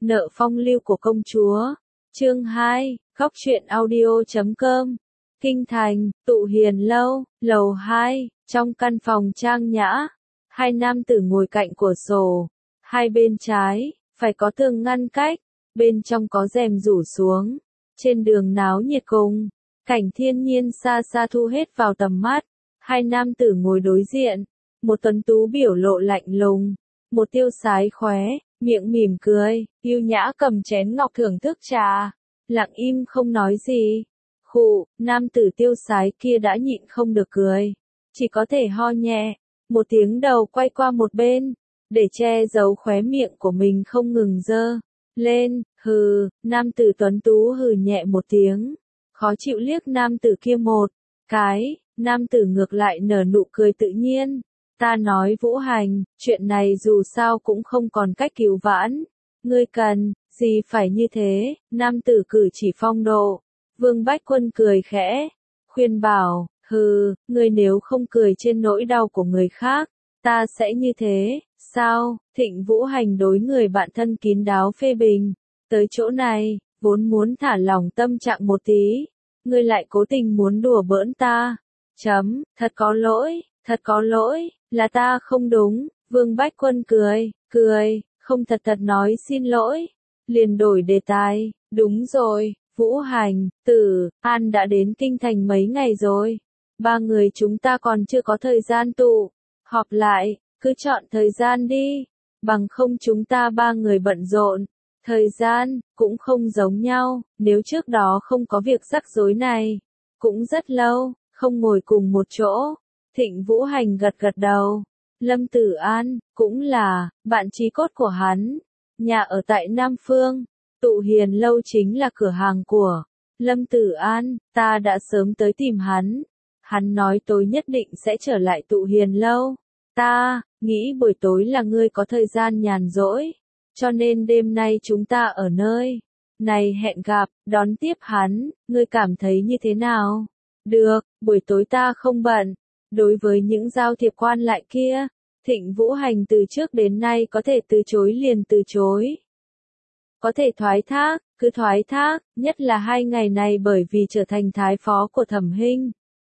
Nợ phong lưu của công chúa. Chương 2, Góc truyện audio.com. Kinh thành, Tụ Hiền lâu, lầu 2, trong căn phòng trang nhã, hai nam tử ngồi cạnh cửa sổ, hai bên trái, phải có tường ngăn cách, bên trong có rèm rủ xuống, trên đường náo nhiệt cùng, cảnh thiên nhiên xa xa thu hết vào tầm mắt, hai nam tử ngồi đối diện, một tuấn tú biểu lộ lạnh lùng, một tiêu sái khóe, miệng mỉm cười, yêu nhã cầm chén ngọc thưởng thức trà, lặng im không nói gì. Khụ, nam tử tiêu sái kia đã nhịn không được cười, chỉ có thể ho nhẹ, một tiếng đầu quay qua một bên, để che giấu khóe miệng của mình không ngừng dơ lên, hừ, nam tử tuấn tú hừ nhẹ một tiếng, khó chịu liếc nam tử kia một cái, nam tử ngược lại nở nụ cười tự nhiên, ta nói Vũ Hành, chuyện này dù sao cũng không còn cách cứu vãn, ngươi cần gì phải như thế, nam tử cử chỉ phong độ. Vương Bách Quân cười khẽ, khuyên bảo, hừ, ngươi nếu không cười trên nỗi đau của người khác, ta sẽ như thế, sao? Thịnh Vũ Hành đối người bạn thân kín đáo phê bình, tới chỗ này, vốn muốn thả lỏng tâm trạng một tí, ngươi lại cố tình muốn đùa bỡn ta, thật có lỗi, là ta không đúng, Vương Bách Quân cười, không thật nói xin lỗi, liền đổi đề tài, đúng rồi. Vũ Hành, Tử, An đã đến kinh thành mấy ngày rồi. Ba người chúng ta còn chưa có thời gian tụ họp lại, cứ chọn thời gian đi. Bằng không chúng ta ba người bận rộn. Thời gian, cũng không giống nhau, nếu trước đó không có việc rắc rối này. Cũng rất lâu, không ngồi cùng một chỗ. Thịnh Vũ Hành gật đầu. Lâm Tử An, cũng là, bạn chí cốt của hắn. Nhà ở tại Nam Phương. Tụ Hiền lâu chính là cửa hàng của Lâm Tử An, ta đã sớm tới tìm hắn. Hắn nói tối nhất định sẽ trở lại Tụ Hiền lâu. Ta nghĩ buổi tối là ngươi có thời gian nhàn rỗi, cho nên đêm nay chúng ta ở nơi này hẹn gặp, đón tiếp hắn, ngươi cảm thấy như thế nào? Được, buổi tối ta không bận. Đối với những giao thiệp quan lại kia, Thịnh Vũ Hành từ trước đến nay có thể từ chối liền từ chối. Có thể thoái thác, cứ thoái thác, nhất là 2 ngày này bởi vì trở thành thái phó của Thẩm Hinh.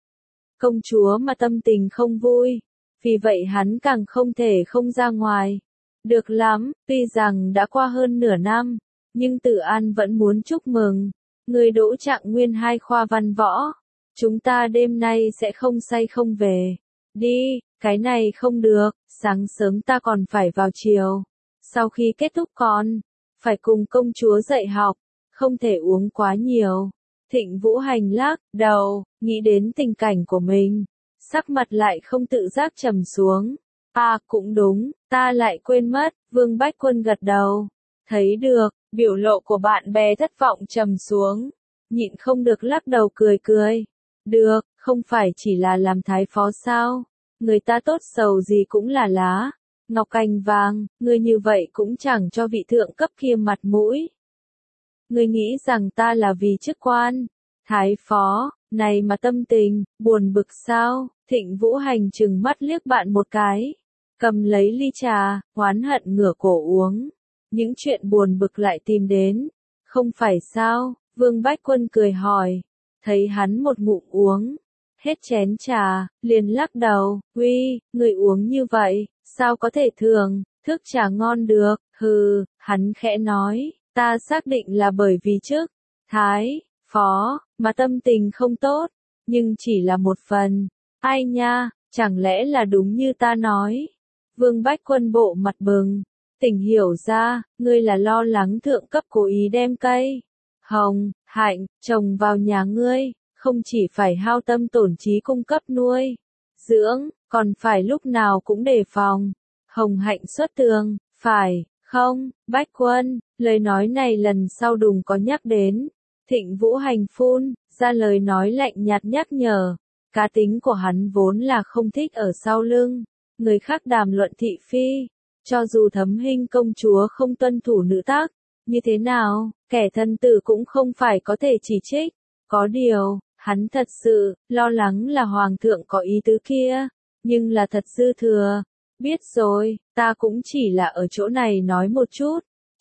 Công chúa mà tâm tình không vui, vì vậy hắn càng không thể không ra ngoài. Được lắm, tuy rằng đã qua hơn nửa năm, nhưng Tử An vẫn muốn chúc mừng. Người đỗ trạng nguyên 2 khoa văn võ. Chúng ta đêm nay sẽ không say không về. Đi, cái này không được, sáng sớm ta còn phải vào chiều. Sau khi kết thúc còn phải cùng công chúa dạy học, không thể uống quá nhiều. Thịnh Vũ Hành lắc đầu, nghĩ đến tình cảnh của mình, sắc mặt lại không tự giác trầm xuống. À, cũng đúng, ta lại quên mất, Vương Bách Quân gật đầu. Thấy được, biểu lộ của bạn bè thất vọng trầm xuống, nhịn không được lắc đầu cười. Được, không phải chỉ là làm thái phó sao? Người ta tốt xấu gì cũng là lá ngọc cành vàng, ngươi như vậy cũng chẳng cho vị thượng cấp kia mặt mũi. Ngươi nghĩ rằng ta là vì chức quan, thái phó, này mà tâm tình, buồn bực sao? Thịnh Vũ Hành trừng mắt liếc bạn một cái, cầm lấy ly trà, oán hận ngửa cổ uống. Những chuyện buồn bực lại tìm đến, không phải sao? Vương Bách Quân cười hỏi, thấy hắn một ngụm uống hết chén trà, liền lắc đầu, uy, người uống như vậy, sao có thể thường, thức trà ngon được, hừ, hắn khẽ nói, ta xác định là bởi vì trước, thái, phó, mà tâm tình không tốt, nhưng chỉ là một phần, ai nha, chẳng lẽ là đúng như ta nói. Vương Bách Quân bộ mặt bừng, tỉnh hiểu ra, ngươi là lo lắng thượng cấp cố ý đem cây hồng, hạnh, trồng vào nhà ngươi. Không chỉ phải hao tâm tổn trí cung cấp nuôi, dưỡng, còn phải lúc nào cũng đề phòng. Hồng hạnh xuất tường, phải, không, Bách Quân, lời nói này lần sau đừng có nhắc đến. Thịnh Vũ Hành phun, ra lời nói lạnh nhạt nhắc nhở. Cá tính của hắn vốn là không thích ở sau lưng, người khác đàm luận thị phi. Cho dù Thẩm Hinh công chúa không tuân thủ nữ tắc, như thế nào, kẻ thân tử cũng không phải có thể chỉ trích. Có điều, hắn thật sự lo lắng là hoàng thượng có ý tứ kia, nhưng là thật dư thừa. Biết rồi, ta cũng chỉ là ở chỗ này nói một chút,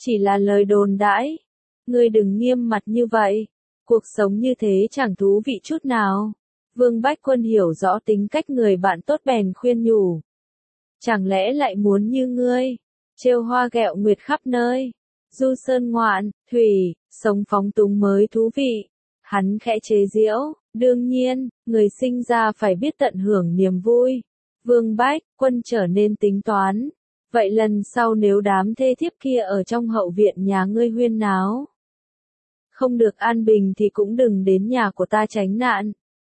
chỉ là lời đồn đãi. Ngươi đừng nghiêm mặt như vậy, cuộc sống như thế chẳng thú vị chút nào. Vương Bách Quân hiểu rõ tính cách người bạn tốt bèn khuyên nhủ. Chẳng lẽ lại muốn như ngươi, trêu hoa ghẹo nguyệt khắp nơi, du sơn ngoạn, thủy, sống phóng túng mới thú vị. Hắn khẽ chế giễu, đương nhiên, người sinh ra phải biết tận hưởng niềm vui. Vương Bách Quân trở nên tính toán. Vậy lần sau nếu đám thê thiếp kia ở trong hậu viện nhà ngươi huyên náo, không được an bình thì cũng đừng đến nhà của ta tránh nạn.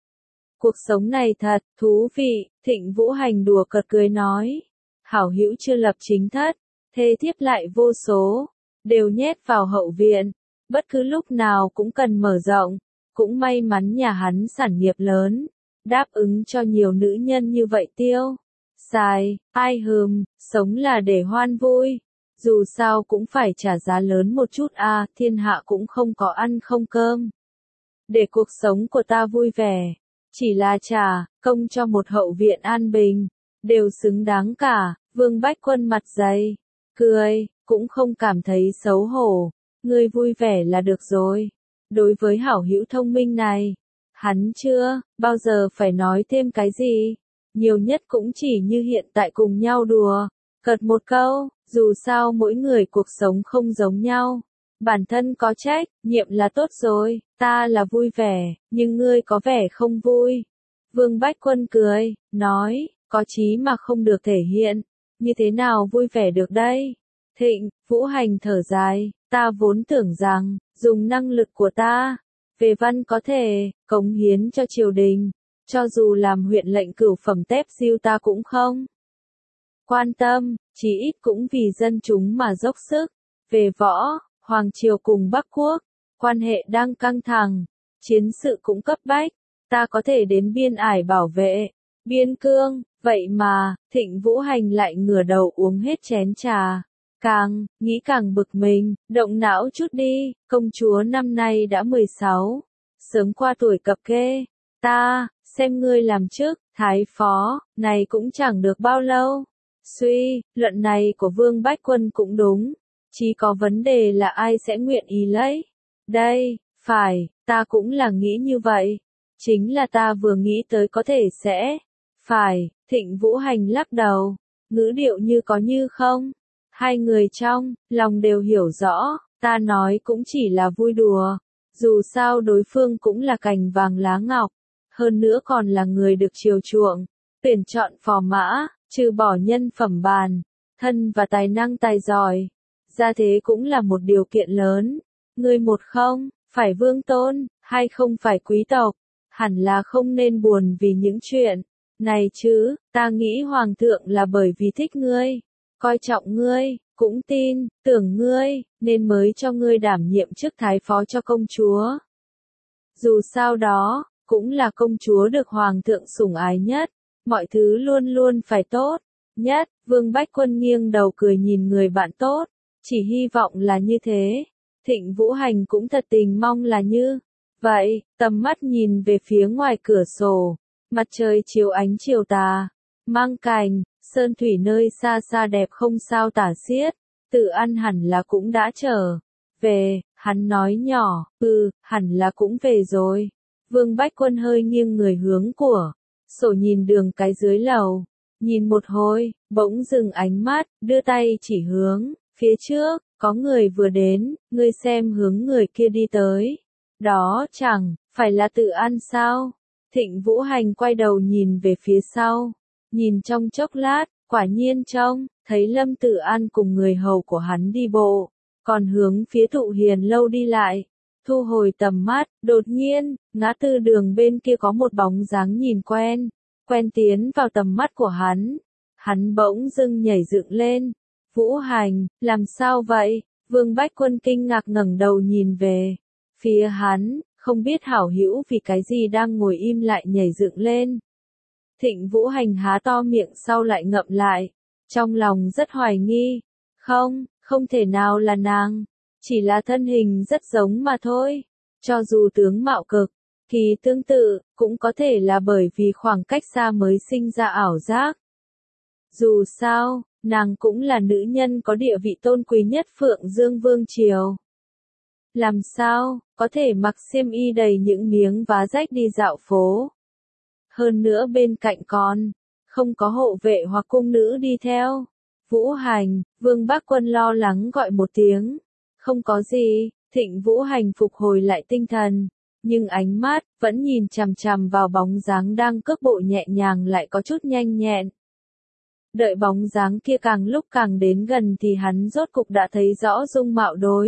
Cuộc sống này thật thú vị, Thịnh Vũ Hành đùa cợt cười nói. Hảo hữu chưa lập chính thất, thê thiếp lại vô số, đều nhét vào hậu viện, bất cứ lúc nào cũng cần mở rộng. Cũng may mắn nhà hắn sản nghiệp lớn, đáp ứng cho nhiều nữ nhân như vậy tiêu. Xài, ai sống là để hoan vui. Dù sao cũng phải trả giá lớn một chút thiên hạ cũng không có ăn không cơm. Để cuộc sống của ta vui vẻ, chỉ là trả công cho một hậu viện an bình, đều xứng đáng cả. Vương Bách Quân mặt dày, cười, cũng không cảm thấy xấu hổ. Ngươi vui vẻ là được rồi. Đối với hảo hữu thông minh này, hắn chưa bao giờ phải nói thêm cái gì. Nhiều nhất cũng chỉ như hiện tại cùng nhau đùa, cợt một câu, dù sao mỗi người cuộc sống không giống nhau. Bản thân có trách nhiệm là tốt rồi, ta là vui vẻ, nhưng ngươi có vẻ không vui. Vương Bách Quân cười, nói, có chí mà không được thể hiện, như thế nào vui vẻ được đây? Thịnh Vũ Hành thở dài, ta vốn tưởng rằng, dùng năng lực của ta, về văn có thể, cống hiến cho triều đình, cho dù làm huyện lệnh cửu phẩm tép diêu ta cũng không quan tâm, chỉ ít cũng vì dân chúng mà dốc sức. Về võ, Hoàng Triều cùng Bắc Quốc, quan hệ đang căng thẳng, chiến sự cũng cấp bách, ta có thể đến biên ải bảo vệ, biên cương, vậy mà, Thịnh Vũ Hành lại ngửa đầu uống hết chén trà. Càng nghĩ càng bực mình, động não chút đi, công chúa năm nay đã 16, sớm qua tuổi cập kê, ta, xem ngươi làm chức, thái phó, này cũng chẳng được bao lâu. Luận này của Vương Bách Quân cũng đúng, chỉ có vấn đề là ai sẽ nguyện ý lấy. Đây, phải, ta cũng là nghĩ như vậy, chính là ta vừa nghĩ tới có thể sẽ, phải, Thịnh Vũ Hành lắc đầu, ngữ điệu như có như không. Hai người trong lòng đều hiểu rõ, ta nói cũng chỉ là vui đùa, dù sao đối phương cũng là cành vàng lá ngọc, hơn nữa còn là người được chiều chuộng, tuyển chọn phò mã, trừ bỏ nhân phẩm bàn, thân và tài năng tài giỏi, gia thế cũng là một điều kiện lớn. Người một không, phải vương tôn, hai không phải quý tộc, hẳn là không nên buồn vì những chuyện này chứ. Ta nghĩ hoàng thượng là bởi vì thích ngươi, coi trọng ngươi, cũng tin, tưởng ngươi, nên mới cho ngươi đảm nhiệm chức thái phó cho công chúa. Dù sao đó, cũng là công chúa được hoàng thượng sủng ái nhất, mọi thứ luôn luôn phải tốt nhất. Vương Bách Quân nghiêng đầu cười nhìn người bạn tốt, chỉ hy vọng là như thế. Thịnh Vũ Hành cũng thật tình mong là như vậy. Tầm mắt nhìn về phía ngoài cửa sổ, mặt trời chiếu ánh chiều tà, mang cành, sơn thủy nơi xa xa đẹp không sao tả xiết. Tự An hẳn là cũng đã trở về, hắn nói nhỏ, hẳn là cũng về rồi. Vương Bách Quân hơi nghiêng người hướng của sổ nhìn đường cái dưới lầu, nhìn một hồi, bỗng dừng ánh mắt, đưa tay chỉ hướng phía trước, có người vừa đến, ngươi xem hướng người kia đi tới. Đó chẳng phải là Tự An sao? Thịnh Vũ Hành quay đầu nhìn về phía sau, nhìn trong chốc lát, quả nhiên trông thấy Lâm Tự An cùng người hầu của hắn đi bộ, còn hướng phía Thụ Hiền lâu đi lại. Thu hồi tầm mắt, đột nhiên, ngã tư đường bên kia có một bóng dáng nhìn quen tiến vào tầm mắt của hắn. Hắn bỗng dưng nhảy dựng lên. Vũ Hành, làm sao vậy? Vương Bách Quân kinh ngạc ngẩng đầu nhìn về phía hắn, không biết hảo hữu vì cái gì đang ngồi im lại nhảy dựng lên. Thịnh Vũ Hành há to miệng sau lại ngậm lại, trong lòng rất hoài nghi. Không thể nào là nàng, chỉ là thân hình rất giống mà thôi. Cho dù tướng mạo cực kỳ tương tự, cũng có thể là bởi vì khoảng cách xa mới sinh ra ảo giác. Dù sao, nàng cũng là nữ nhân có địa vị tôn quý nhất Phượng Dương Vương Triều. Làm sao, có thể mặc xiêm y đầy những miếng vá rách đi dạo phố. Hơn nữa bên cạnh còn, không có hộ vệ hoặc cung nữ đi theo. Vũ Hành, Vương Bác Quân lo lắng gọi một tiếng. Không có gì, Thịnh Vũ Hành phục hồi lại tinh thần. Nhưng ánh mắt, vẫn nhìn chằm chằm vào bóng dáng đang cước bộ nhẹ nhàng lại có chút nhanh nhẹn. Đợi bóng dáng kia càng lúc càng đến gần thì hắn rốt cục đã thấy rõ dung mạo đối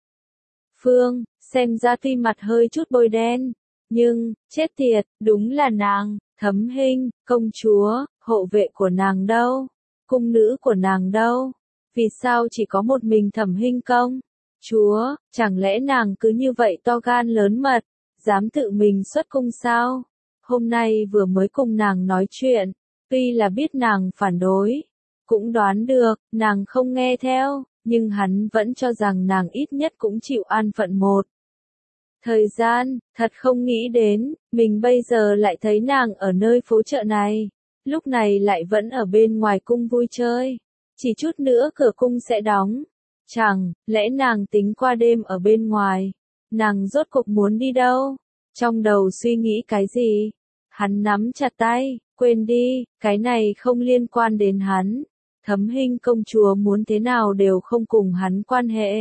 phương, xem ra tuy mặt hơi chút bôi đen, nhưng, chết tiệt, đúng là nàng, Thấm Hinh, công chúa, hộ vệ của nàng đâu, cung nữ của nàng đâu, vì sao chỉ có một mình Thẩm Hinh công chúa, chẳng lẽ nàng cứ như vậy to gan lớn mật, dám tự mình xuất cung sao? Hôm nay vừa mới cùng nàng nói chuyện, tuy là biết nàng phản đối, cũng đoán được, nàng không nghe theo, nhưng hắn vẫn cho rằng nàng ít nhất cũng chịu an phận một thời gian, thật không nghĩ đến, mình bây giờ lại thấy nàng ở nơi phố chợ này, lúc này lại vẫn ở bên ngoài cung vui chơi, chỉ chút nữa cửa cung sẽ đóng, chẳng lẽ nàng tính qua đêm ở bên ngoài, nàng rốt cuộc muốn đi đâu, trong đầu suy nghĩ cái gì, hắn nắm chặt tay, quên đi, cái này không liên quan đến hắn. Thấm Hinh công chúa muốn thế nào đều không cùng hắn quan hệ.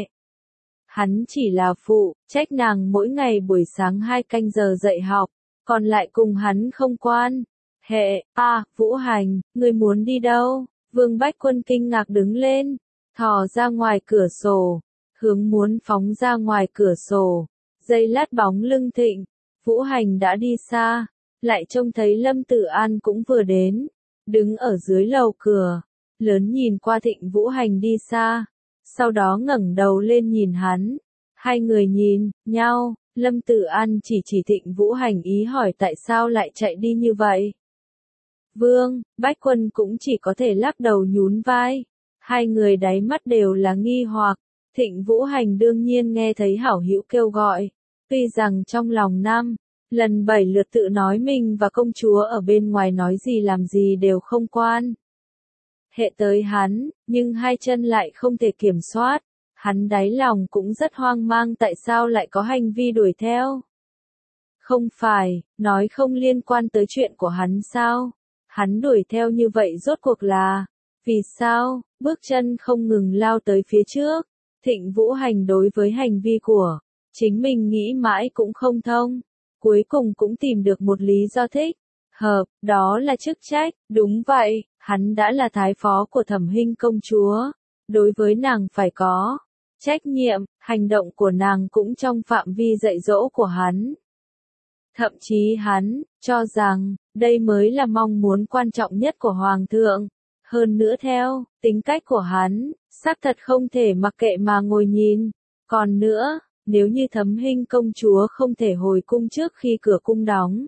Hắn chỉ là phụ, trách nàng mỗi ngày buổi sáng 2 canh giờ dạy học, còn lại cùng hắn không quan hệ. Vũ Hành, ngươi muốn đi đâu? Vương Bách Quân kinh ngạc đứng lên, thò ra ngoài cửa sổ, hướng muốn phóng ra ngoài cửa sổ. Giây lát bóng lưng Thịnh Vũ Hành đã đi xa, lại trông thấy Lâm Tử An cũng vừa đến, đứng ở dưới lầu cửa. Lớn nhìn qua Thịnh Vũ Hành đi xa, sau đó ngẩng đầu lên nhìn hắn, hai người nhìn nhau, Lâm Tử An chỉ Thịnh Vũ Hành ý hỏi tại sao lại chạy đi như vậy. Vương Bách Quân cũng chỉ có thể lắc đầu nhún vai, hai người đáy mắt đều là nghi hoặc, Thịnh Vũ Hành đương nhiên nghe thấy hảo hữu kêu gọi, tuy rằng trong lòng lần 7 lượt tự nói mình và công chúa ở bên ngoài nói gì làm gì đều không quan hệ tới hắn, nhưng hai chân lại không thể kiểm soát, hắn đáy lòng cũng rất hoang mang tại sao lại có hành vi đuổi theo. Không phải, nói không liên quan tới chuyện của hắn sao? Hắn đuổi theo như vậy rốt cuộc là, vì sao, bước chân không ngừng lao tới phía trước, Thịnh Vũ Hành đối với hành vi của chính mình nghĩ mãi cũng không thông, cuối cùng cũng tìm được một lý do thích hợp, đó là chức trách, đúng vậy, hắn đã là thái phó của Thẩm Hinh công chúa, đối với nàng phải có trách nhiệm, hành động của nàng cũng trong phạm vi dạy dỗ của hắn. Thậm chí hắn cho rằng, đây mới là mong muốn quan trọng nhất của Hoàng thượng. Hơn nữa theo tính cách của hắn, xác thật không thể mặc kệ mà ngồi nhìn. Còn nữa, nếu như Thấm Hinh công chúa không thể hồi cung trước khi cửa cung đóng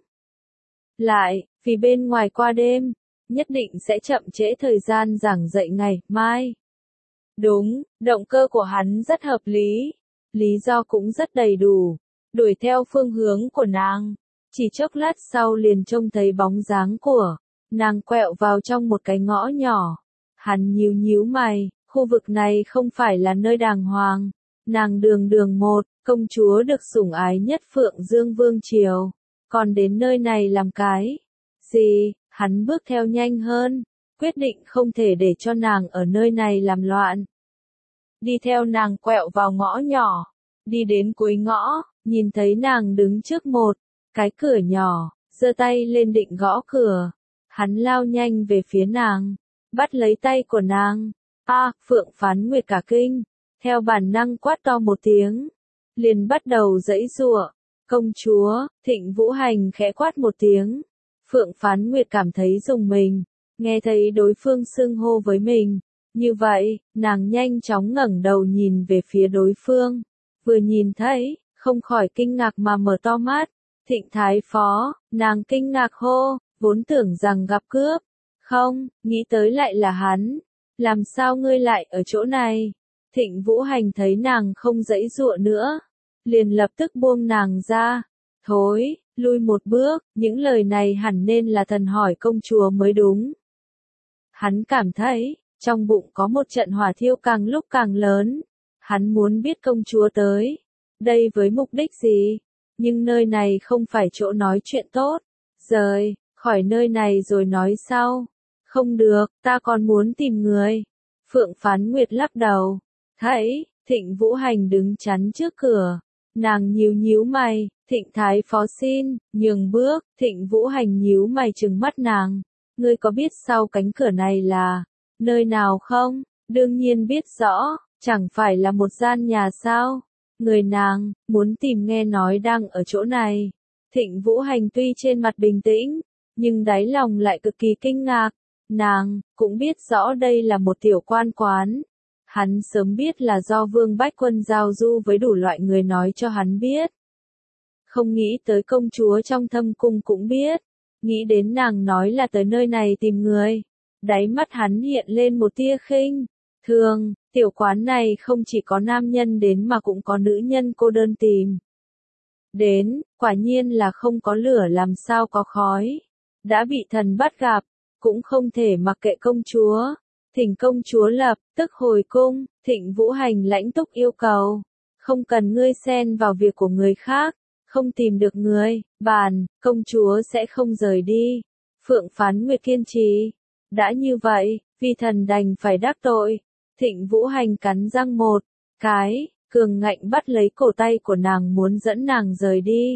lại, vì bên ngoài qua đêm, nhất định sẽ chậm trễ thời gian giảng dạy ngày mai. Đúng, động cơ của hắn rất hợp lý, lý do cũng rất đầy đủ, đuổi theo phương hướng của nàng. Chỉ chốc lát sau liền trông thấy bóng dáng của nàng quẹo vào trong một cái ngõ nhỏ. Hắn nhíu mày, khu vực này không phải là nơi đàng hoàng. Nàng đường một, công chúa được sủng ái nhất Phượng Dương Vương Triều. Còn đến nơi này làm cái gì? Hắn bước theo nhanh hơn, quyết định không thể để cho nàng ở nơi này làm loạn. Đi theo nàng quẹo vào ngõ nhỏ, đi đến cuối ngõ, nhìn thấy nàng đứng trước một cái cửa nhỏ, giơ tay lên định gõ cửa. Hắn lao nhanh về phía nàng, bắt lấy tay của nàng. Phượng Phán Nguyệt cả kinh, theo bản năng quát to một tiếng, liền bắt đầu giãy giụa. Công chúa, Thịnh Vũ Hành khẽ quát một tiếng. Phượng Phán Nguyệt cảm thấy rùng mình, nghe thấy đối phương xưng hô với mình. Như vậy, nàng nhanh chóng ngẩng đầu nhìn về phía đối phương. Vừa nhìn thấy, không khỏi kinh ngạc mà mở to mắt. Thịnh Thái Phó, nàng kinh ngạc hô, vốn tưởng rằng gặp cướp. Không, nghĩ tới lại là hắn. Làm sao ngươi lại ở chỗ này? Thịnh Vũ Hành thấy nàng không giãy giụa nữa, liền lập tức buông nàng ra. Thối, lui một bước, những lời này hẳn nên là thần hỏi công chúa mới đúng. Hắn cảm thấy, trong bụng có một trận hỏa thiêu càng lúc càng lớn. Hắn muốn biết công chúa tới đây với mục đích gì, nhưng nơi này không phải chỗ nói chuyện tốt. Rời khỏi nơi này rồi nói sau. Không được, ta còn muốn tìm người. Phượng Phán Nguyệt lắc đầu. Thấy Thịnh Vũ Hành đứng chắn trước cửa, nàng nhíu nhíu mày. Thịnh Thái Phó xin nhường bước. Thịnh Vũ Hành nhíu mày trừng mắt nàng. Ngươi có biết sau cánh cửa này là nơi nào không? Đương nhiên biết rõ, chẳng phải là một gian nhà sao? Người nàng muốn tìm nghe nói đang ở chỗ này. Thịnh Vũ Hành tuy trên mặt bình tĩnh, nhưng đáy lòng lại cực kỳ kinh ngạc. Nàng cũng biết rõ đây là một tiểu quan quán. Hắn sớm biết là do Vương Bách Quân giao du với đủ loại người nói cho hắn biết. Không nghĩ tới công chúa trong thâm cung cũng biết. Nghĩ đến nàng nói là tới nơi này tìm người. Đáy mắt hắn hiện lên một tia khinh thường. Tiểu quán này không chỉ có nam nhân đến mà cũng có nữ nhân cô đơn tìm đến. Quả nhiên là không có lửa làm sao có khói. Đã bị thần bắt gặp, cũng không thể mặc kệ công chúa. Thỉnh công chúa lập tức hồi cung. Thịnh Vũ Hành lãnh túc yêu cầu. Không cần ngươi xen vào việc của người khác. Không tìm được người, công chúa sẽ không rời đi. Phượng Phán Nguyệt kiên trì. Đã như vậy, vi thần đành phải đắc tội. Thịnh Vũ Hành cắn răng một cái, cường ngạnh bắt lấy cổ tay của nàng muốn dẫn nàng rời đi.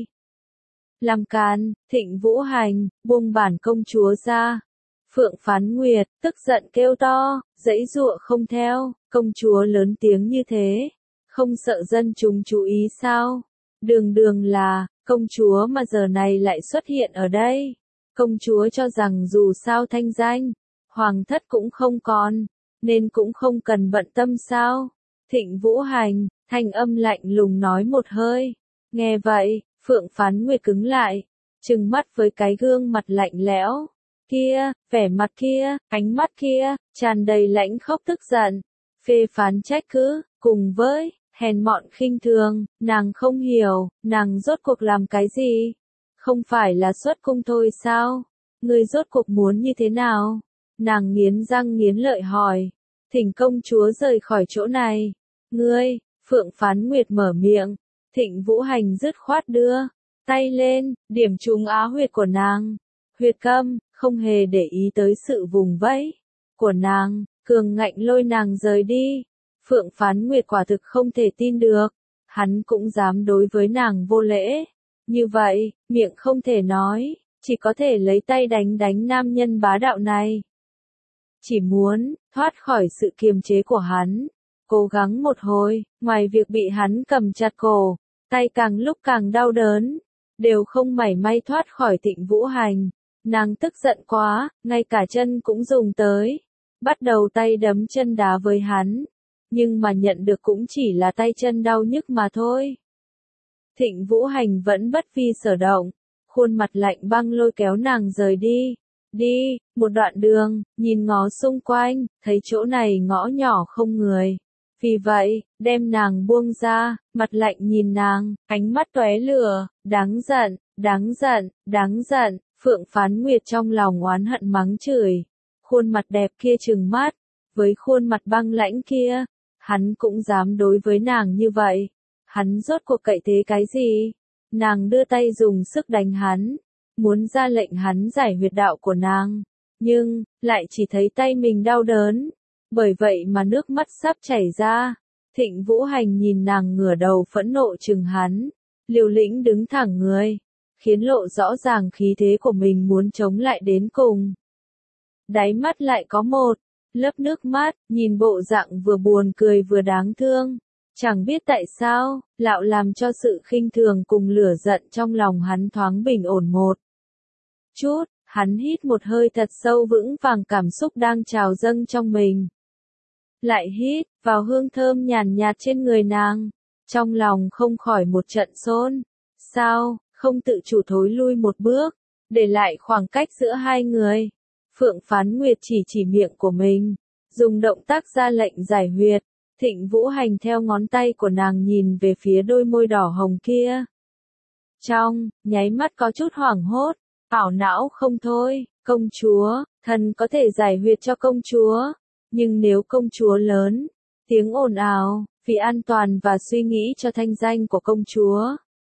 Làm càn, Thịnh Vũ Hành, buông bản công chúa ra. Phượng Phán Nguyệt, tức giận kêu to, giãy giụa không theo. Công chúa lớn tiếng như thế, không sợ dân chúng chú ý sao? Đường đường là công chúa mà giờ này lại xuất hiện ở đây. Công chúa cho rằng dù sao thanh danh, hoàng thất cũng không còn, nên cũng không cần bận tâm sao. Thịnh Vũ Hành, thanh âm lạnh lùng nói một hơi. Nghe vậy, Phượng Phán Nguyệt cứng lại, trừng mắt với cái gương mặt lạnh lẽo kia, vẻ mặt kia, ánh mắt kia, tràn đầy lãnh khốc tức giận, phê phán trách cứ, cùng với hèn mọn khinh thường. Nàng không hiểu, nàng rốt cuộc làm cái gì? Không phải là xuất cung thôi sao? Ngươi rốt cuộc muốn như thế nào? Nàng nghiến răng nghiến lợi hỏi. Thỉnh công chúa rời khỏi chỗ này. Ngươi, Phượng Phán Nguyệt mở miệng. Thịnh Vũ Hành dứt khoát đưa tay lên, điểm trúng á huyệt của nàng. Huyệt câm, không hề để ý tới sự vùng vẫy của nàng, cường ngạnh lôi nàng rời đi. Phượng Phán Nguyệt quả thực không thể tin được, hắn cũng dám đối với nàng vô lễ. Như vậy, miệng không thể nói, chỉ có thể lấy tay đánh nam nhân bá đạo này. Chỉ muốn thoát khỏi sự kiềm chế của hắn, cố gắng một hồi, ngoài việc bị hắn cầm chặt cổ, tay càng lúc càng đau đớn, đều không mảy may thoát khỏi Thịnh Vũ Hành. Nàng tức giận quá, ngay cả chân cũng dùng tới, bắt đầu tay đấm chân đá với hắn. Nhưng mà nhận được cũng chỉ là tay chân đau nhức mà thôi. Thịnh Vũ Hành vẫn bất vi sở động, khuôn mặt lạnh băng lôi kéo nàng rời đi. Đi, một đoạn đường, nhìn ngó xung quanh, thấy chỗ này ngõ nhỏ không người. Vì vậy, đem nàng buông ra, mặt lạnh nhìn nàng, ánh mắt tóe lửa, đáng giận, đáng giận, đáng giận. Phượng Phán Nguyệt trong lòng oán hận mắng chửi. Khuôn mặt đẹp kia trừng mắt, với khuôn mặt băng lãnh kia, hắn cũng dám đối với nàng như vậy. Hắn rốt cuộc cậy thế cái gì? Nàng đưa tay dùng sức đánh hắn, muốn ra lệnh hắn giải huyệt đạo của nàng, nhưng lại chỉ thấy tay mình đau đớn, bởi vậy mà nước mắt sắp chảy ra. Thịnh Vũ Hành nhìn nàng ngửa đầu phẫn nộ trừng hắn, liều lĩnh đứng thẳng người, khiến lộ rõ ràng khí thế của mình muốn chống lại đến cùng. Đáy mắt lại có một lớp nước mắt, nhìn bộ dạng vừa buồn cười vừa đáng thương. Chẳng biết tại sao, lão làm cho sự khinh thường cùng lửa giận trong lòng hắn thoáng bình ổn một chút. Hắn hít một hơi thật sâu vững vàng cảm xúc đang trào dâng trong mình. Lại hít vào hương thơm nhàn nhạt trên người nàng. Trong lòng không khỏi một trận xôn xao, không tự chủ thối lui một bước, để lại khoảng cách giữa hai người. Phượng Phán Nguyệt chỉ miệng của mình, dùng động tác ra lệnh giải huyệt. Thịnh Vũ Hành theo ngón tay của nàng nhìn về phía đôi môi đỏ hồng kia. Trong nháy mắt có chút hoảng hốt, ảo não không thôi. Công chúa, thần có thể giải huyệt cho công chúa. Nhưng nếu công chúa lớn, tiếng ồn ào, vì an toàn và suy nghĩ cho thanh danh của công chúa.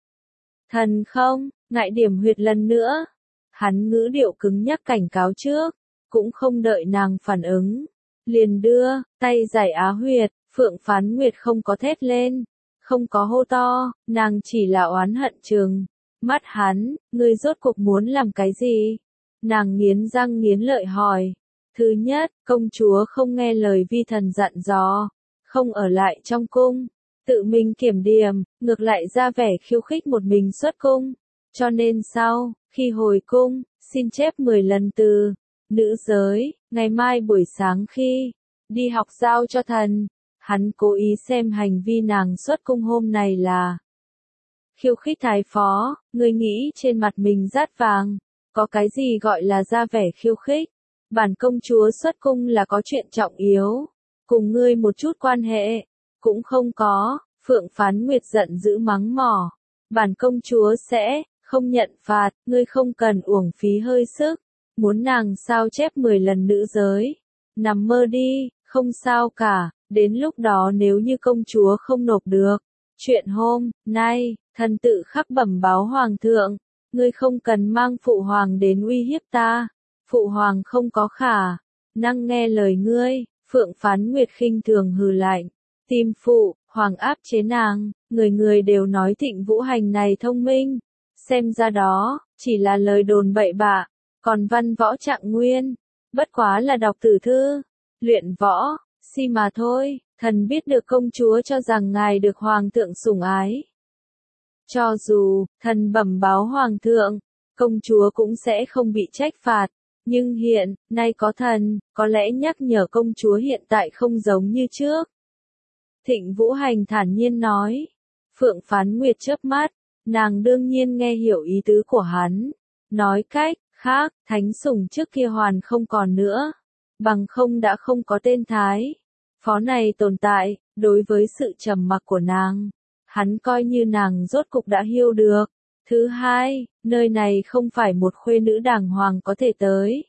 Thần không, ngại điểm huyệt lần nữa. Hắn ngữ điệu cứng nhắc cảnh cáo trước, cũng không đợi nàng phản ứng. Liền đưa, tay giải á huyệt, Phượng Phán Nguyệt không có thét lên, không có hô to, nàng chỉ là oán hận trừng. Mắt hắn, ngươi rốt cuộc muốn làm cái gì? Nàng nghiến răng nghiến lợi hỏi. Thứ nhất, công chúa không nghe lời vi thần dặn dò, không ở lại trong cung, tự mình kiểm điểm, ngược lại ra vẻ khiêu khích một mình xuất cung. Cho nên sau, khi hồi cung, xin chép 10 lần từ nữ giới, ngày mai buổi sáng khi đi học giao cho thần. Hắn cố ý xem hành vi nàng xuất cung hôm này là khiêu khích thái phó, ngươi nghĩ trên mặt mình rát vàng, có cái gì gọi là ra vẻ khiêu khích? Bản công chúa xuất cung là có chuyện trọng yếu, cùng ngươi một chút quan hệ cũng không có. Phượng Phán Nguyệt giận dữ mắng mỏ, bản công chúa sẽ không nhận phạt, ngươi không cần uổng phí hơi sức. Muốn nàng sao chép 10 lần nữ giới, nằm mơ đi, không sao cả. Đến lúc đó nếu như công chúa không nộp được, chuyện hôm nay, thần tự khắc bẩm báo hoàng thượng, ngươi không cần mang phụ hoàng đến uy hiếp ta, phụ hoàng không có khả năng nghe lời ngươi. Phượng Phán Nguyệt khinh thường hừ lạnh, tìm phụ hoàng áp chế nàng, người người đều nói Thịnh Vũ Hành này thông minh, xem ra đó chỉ là lời đồn bậy bạ, còn văn võ Trạng Nguyên bất quá là đọc tử thư, luyện võ si mà thôi. Thần biết được công chúa cho rằng ngài được hoàng thượng sủng ái. Cho dù thần bẩm báo hoàng thượng, công chúa cũng sẽ không bị trách phạt. Nhưng hiện nay có thần, có lẽ nhắc nhở công chúa hiện tại không giống như trước. Thịnh Vũ Hành thản nhiên nói. Phượng Phán Nguyệt chớp mắt, nàng đương nhiên nghe hiểu ý tứ của hắn. Nói cách khác, thánh sủng trước kia hoàn không còn nữa. Bằng không đã không có tên thái phó này tồn tại. Đối với sự trầm mặc của nàng, hắn coi như nàng rốt cục đã hiểu được. Thứ hai, nơi này không phải một khuê nữ đàng hoàng có thể tới.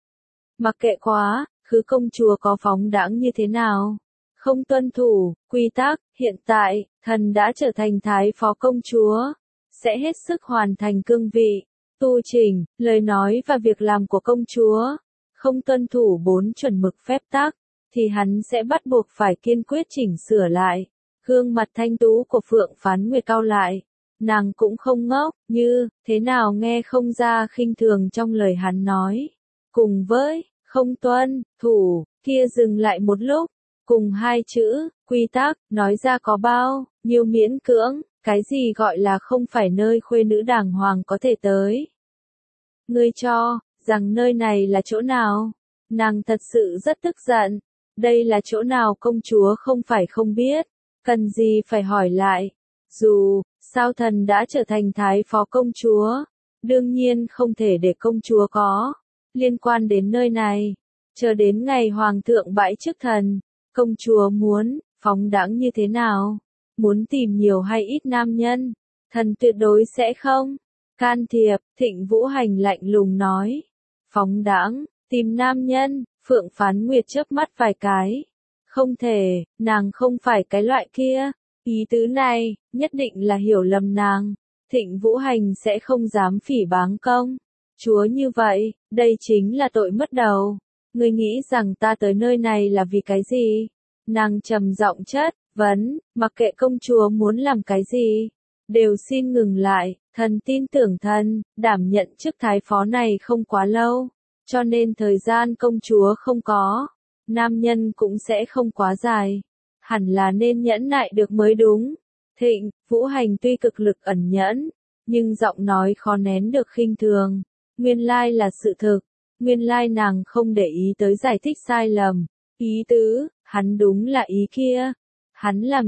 Mặc kệ quá, khứ công chúa có phóng đãng như thế nào, không tuân thủ quy tắc, hiện tại, thần đã trở thành thái phó công chúa, sẽ hết sức hoàn thành cương vị, tu chỉnh, lời nói và việc làm của công chúa, không tuân thủ 4 chuẩn mực phép tắc, thì hắn sẽ bắt buộc phải kiên quyết chỉnh sửa lại. Gương mặt thanh tú của Phượng Phán Nguyệt cau lại, nàng cũng không ngốc, như thế nào nghe không ra khinh thường trong lời hắn nói. Cùng với không tuân thủ kia dừng lại một lúc, cùng hai chữ quy tắc nói ra có bao nhiêu miễn cưỡng, cái gì gọi là không phải nơi khuê nữ đàng hoàng có thể tới. Ngươi cho rằng nơi này là chỗ nào? Nàng thật sự rất tức giận. Đây là chỗ nào công chúa không phải không biết, cần gì phải hỏi lại. Dù sao thần đã trở thành thái phó công chúa, đương nhiên không thể để công chúa có liên quan đến nơi này. Chờ đến ngày hoàng thượng bãi chức thần, công chúa muốn phóng đãng như thế nào, muốn tìm nhiều hay ít nam nhân, thần tuyệt đối sẽ không can thiệp. Thịnh Vũ Hành lạnh lùng nói. Phóng đãng, tìm nam nhân? Phượng Phán Nguyệt chớp mắt vài cái. Không thể, nàng không phải cái loại kia. Ý tứ này, nhất định là hiểu lầm nàng. Thịnh Vũ Hành sẽ không dám phỉ báng công chúa như vậy, đây chính là tội mất đầu. Ngươi nghĩ rằng ta tới nơi này là vì cái gì? Nàng trầm giọng chất vấn, mặc kệ công chúa muốn làm cái gì, đều xin ngừng lại. Thần tin tưởng thần, đảm nhận chức thái phó này không quá lâu, cho nên thời gian công chúa không có, nam nhân cũng sẽ không quá dài. Hẳn là nên nhẫn nại được mới đúng. Thịnh Vũ Hành tuy cực lực ẩn nhẫn, nhưng giọng nói khó nén được khinh thường. Nguyên lai là sự thực, nguyên lai nàng không để ý tới giải thích sai lầm. Ý tứ, hắn đúng là ý kia. Hắn làm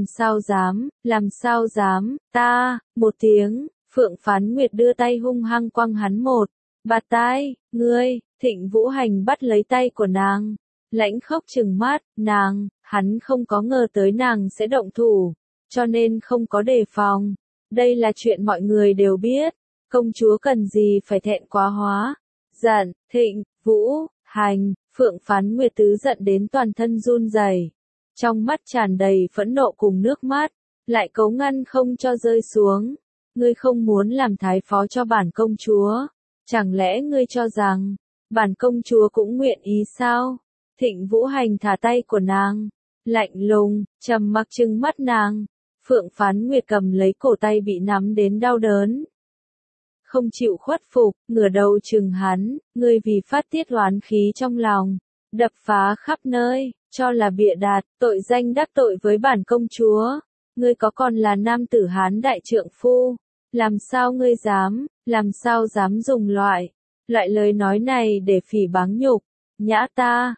sao dám, ta, một tiếng, Phượng Phán Nguyệt đưa tay hung hăng quăng hắn một bạt tai. Ngươi, Thịnh Vũ Hành bắt lấy tay của nàng, lãnh khốc trừng mắt, hắn không có ngờ tới nàng sẽ động thủ, cho nên không có đề phòng. Đây là chuyện mọi người đều biết, công chúa cần gì phải thẹn quá hóa giận. Thịnh Vũ Hành, Phượng Phán Nguyệt Tứ giận đến toàn thân run rẩy, trong mắt tràn đầy phẫn nộ cùng nước mắt, lại cố ngăn không cho rơi xuống. Ngươi không muốn làm thái phó cho bản công chúa, chẳng lẽ ngươi cho rằng, bản công chúa cũng nguyện ý sao? Thịnh Vũ Hành thả tay của nàng, lạnh lùng, trầm mặc trừng mắt nàng. Phượng Phán Nguyệt cầm lấy cổ tay bị nắm đến đau đớn, không chịu khuất phục, ngửa đầu trừng hắn, ngươi vì phát tiết oán khí trong lòng, đập phá khắp nơi, cho là bịa đặt, tội danh đắc tội với bản công chúa. Ngươi có còn là nam tử Hán đại trượng phu, làm sao ngươi làm sao dám dùng loại lời nói này để phỉ báng nhục, nhã ta,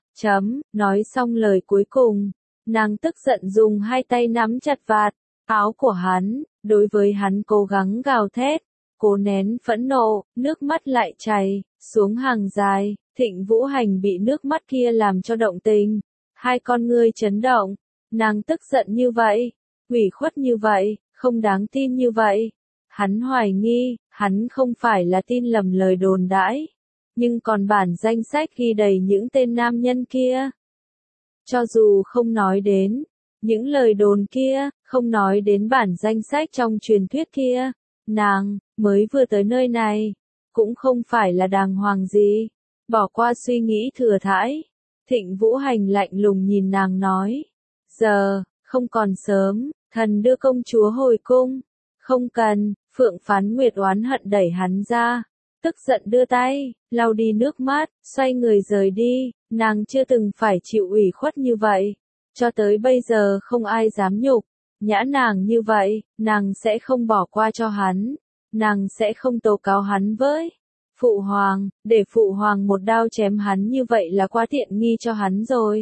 nói xong lời cuối cùng, nàng tức giận dùng hai tay nắm chặt vạt áo của hắn, đối với hắn cố gắng gào thét, cố nén phẫn nộ, nước mắt lại chảy xuống hàng dài. Thịnh Vũ Hành bị nước mắt kia làm cho động tình, hai con ngươi chấn động, nàng tức giận như vậy, ủy khuất như vậy, không đáng tin như vậy. Hắn hoài nghi, hắn không phải là tin lầm lời đồn đãi, nhưng còn bản danh sách ghi đầy những tên nam nhân kia. Cho dù không nói đến những lời đồn kia, không nói đến bản danh sách trong truyền thuyết kia, nàng mới vừa tới nơi này, cũng không phải là đàng hoàng gì. Bỏ qua suy nghĩ thừa thãi, Thịnh Vũ Hành lạnh lùng nhìn nàng nói, giờ, không còn sớm, thần đưa công chúa hồi cung. Không cần. Phượng Phán Nguyệt oán hận đẩy hắn ra, tức giận đưa tay, lau đi nước mắt, xoay người rời đi. Nàng chưa từng phải chịu ủy khuất như vậy, cho tới bây giờ không ai dám nhục nhã nàng như vậy. Nàng sẽ không bỏ qua cho hắn, nàng sẽ không tố cáo hắn với Phụ Hoàng, để Phụ Hoàng một đao chém hắn như vậy là quá tiện nghi cho hắn rồi.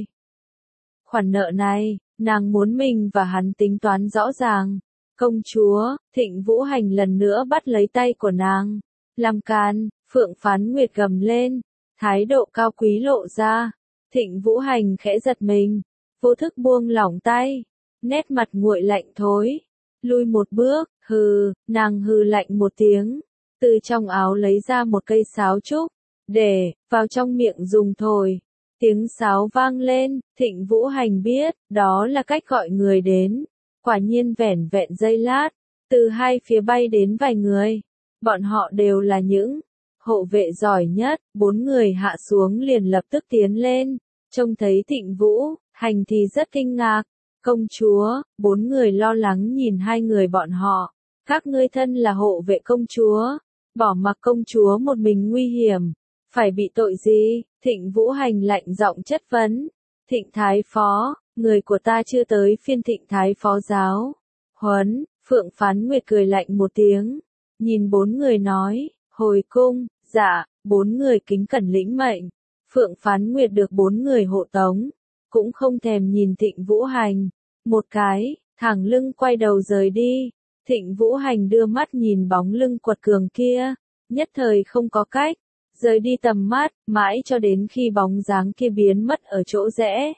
Khoản nợ này, nàng muốn mình và hắn tính toán rõ ràng. Công chúa, Thịnh Vũ Hành lần nữa bắt lấy tay của nàng, làm càn. Phượng Phán Nguyệt gầm lên, thái độ cao quý lộ ra. Thịnh Vũ Hành khẽ giật mình, vô thức buông lỏng tay, nét mặt nguội lạnh thối, lui một bước. Hừ. Nàng hừ lạnh một tiếng, từ trong áo lấy ra một cây sáo trúc, để vào trong miệng dùng thổi. Tiếng sáo vang lên, Thịnh Vũ Hành biết, đó là cách gọi người đến. Quả nhiên vẻn vẹn giây lát, từ hai phía bay đến vài người. Bọn họ đều là những hộ vệ giỏi nhất. 4 người hạ xuống liền lập tức tiến lên, trông thấy Thịnh Vũ Hành thì rất kinh ngạc. Công chúa. 4 người lo lắng nhìn hai người bọn họ. Các ngươi thân là hộ vệ công chúa, bỏ mặc công chúa một mình nguy hiểm, phải bị tội gì? Thịnh Vũ Hành lạnh giọng chất vấn. Thịnh Thái Phó, người của ta chưa tới phiên Thịnh Thái Phó giáo huấn. Phượng Phán Nguyệt cười lạnh một tiếng, nhìn 4 người nói, hồi cung. Dạ. 4 người kính cẩn lĩnh mệnh. Phượng Phán Nguyệt được 4 người hộ tống, cũng không thèm nhìn Thịnh Vũ Hành một cái, thẳng lưng quay đầu rời đi. Thịnh Vũ Hành đưa mắt nhìn bóng lưng quật cường kia, nhất thời không có cách rời đi tầm mắt, mãi cho đến khi bóng dáng kia biến mất ở chỗ rẽ.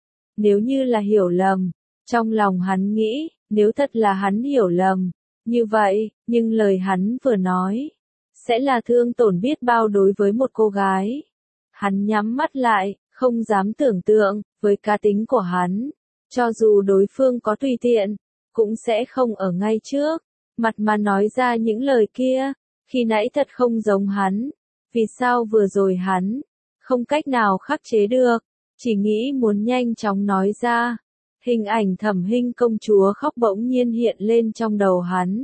Nếu như là hiểu lầm, trong lòng hắn nghĩ, nếu thật là hắn hiểu lầm như vậy, nhưng lời hắn vừa nói sẽ là thương tổn biết bao đối với một cô gái. Hắn nhắm mắt lại, không dám tưởng tượng, với cá tính của hắn, cho dù đối phương có tùy tiện, cũng sẽ không ở ngay trước mặt mà nói ra những lời kia. Khi nãy thật không giống hắn, vì sao vừa rồi hắn không cách nào khắc chế được, chỉ nghĩ muốn nhanh chóng nói ra. Hình ảnh Thẩm Hinh công chúa khóc bỗng nhiên hiện lên trong đầu hắn.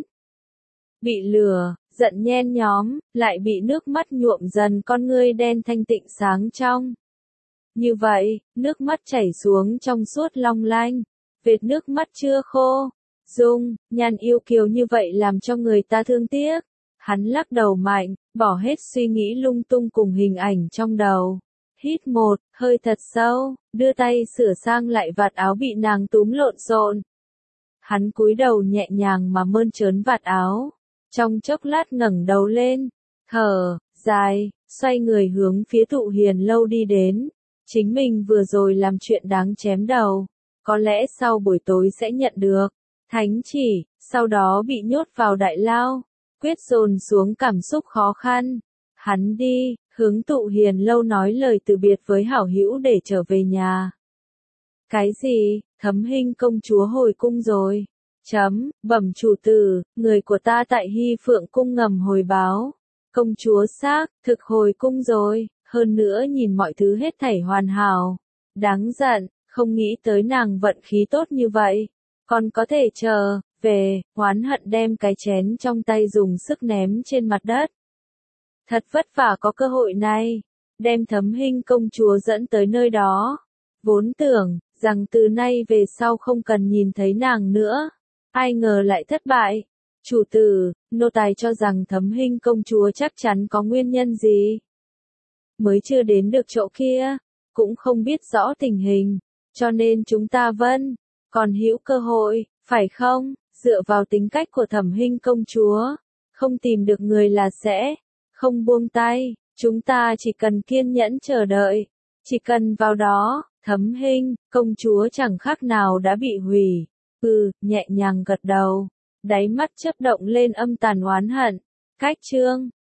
Bị lừa, giận nhen nhóm, lại bị nước mắt nhuộm dần con ngươi đen thanh tịnh sáng trong. Như vậy, nước mắt chảy xuống trong suốt long lanh, vệt nước mắt chưa khô. Dung nhan yêu kiều như vậy làm cho người ta thương tiếc. Hắn lắc đầu mạnh, bỏ hết suy nghĩ lung tung cùng hình ảnh trong đầu. Hít một hơi thật sâu, đưa tay sửa sang lại vạt áo bị nàng túm lộn xộn. Hắn cúi đầu nhẹ nhàng mà mơn trớn vạt áo, trong chốc lát ngẩng đầu lên, thở dài, xoay người hướng phía Thụ Hiền lâu đi đến. Chính mình vừa rồi làm chuyện đáng chém đầu, có lẽ sau buổi tối sẽ nhận được thánh chỉ, sau đó bị nhốt vào đại lao. Quyết dồn xuống cảm xúc khó khăn. Hắn đi, hướng Tụ Hiền lâu nói lời từ biệt với hảo hữu để trở về nhà. Cái gì, Thấm Hinh công chúa hồi cung rồi? Bẩm chủ tử, người của ta tại Hy Phượng cung ngầm hồi báo. Công chúa xác thực hồi cung rồi, hơn nữa nhìn mọi thứ hết thảy hoàn hảo. Đáng giận, không nghĩ tới nàng vận khí tốt như vậy. Còn có thể chờ, về, oán hận đem cái chén trong tay dùng sức ném trên mặt đất. Thật vất vả có cơ hội này, đem Thấm Hinh công chúa dẫn tới nơi đó. Vốn tưởng rằng từ nay về sau không cần nhìn thấy nàng nữa, ai ngờ lại thất bại. Chủ tử, nô tài cho rằng Thấm Hinh công chúa chắc chắn có nguyên nhân gì. Mới chưa đến được chỗ kia, cũng không biết rõ tình hình, cho nên chúng ta còn hữu cơ hội, phải không? Dựa vào tính cách của Thấm Hinh công chúa, không tìm được người là sẽ không buông tay, chúng ta chỉ cần kiên nhẫn chờ đợi, chỉ cần vào đó, Thấm Hinh công chúa chẳng khác nào đã bị hủy. Nhẹ nhàng gật đầu, đáy mắt chớp động lên âm tàn oán hận. Cách chương